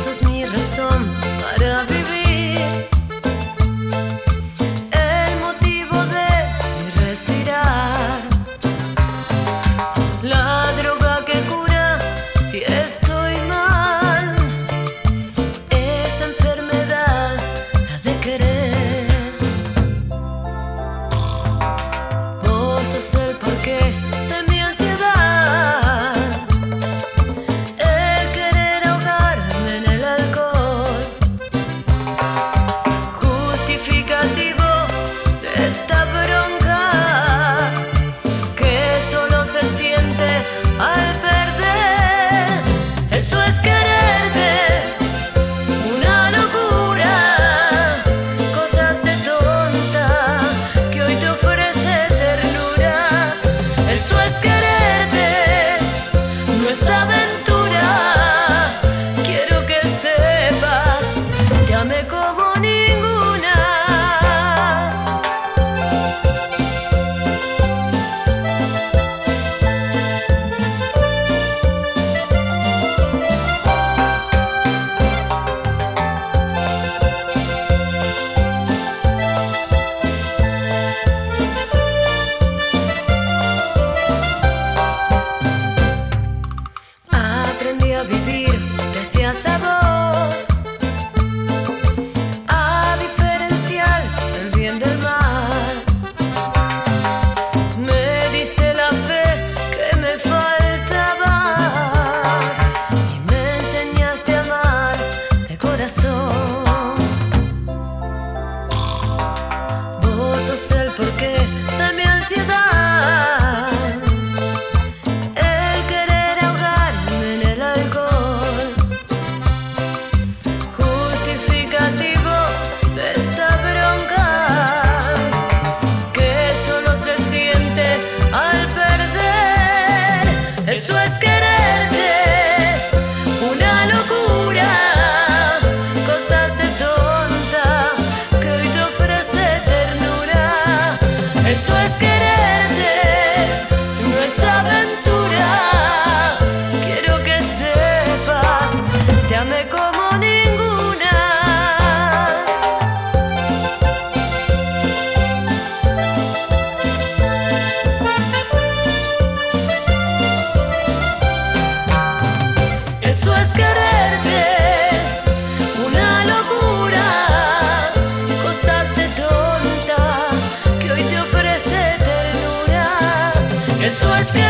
sos mi razón para vivir, el motivo de mi respirar, la droga que cura si estoy mal, esa enfermedad, la de querer. Vos sos el porqué de mi ansiedad, el querer ahogarme en el alcohol, justificativo de esta bronca que solo se siente al perder. Eso es quererte, una locura, cosas de tonta que hoy te ofrece ternura. Eso es quererte, no es aventura. Quiero que sepas, te amé como ninguna. Aprendí a vivir gracias a vos, a diferenciar el bien del mal. Me diste la fe que me faltaba y me enseñaste a amar de corazón. Vos sos el porqué de mi ansiedad, el querer ahogarme en el alcohol, justificativo de esta bronca que solo se siente al perder. Eso es quererte, una locura, cosas de tonta que hoy te ofrece ternura. Eso es quererte, no es aventura. Quiero que sepas, te amé como ninguna. Eso es quererte, una locura, cosas de tonta que hoy te ofrece ternura. Eso es quererte.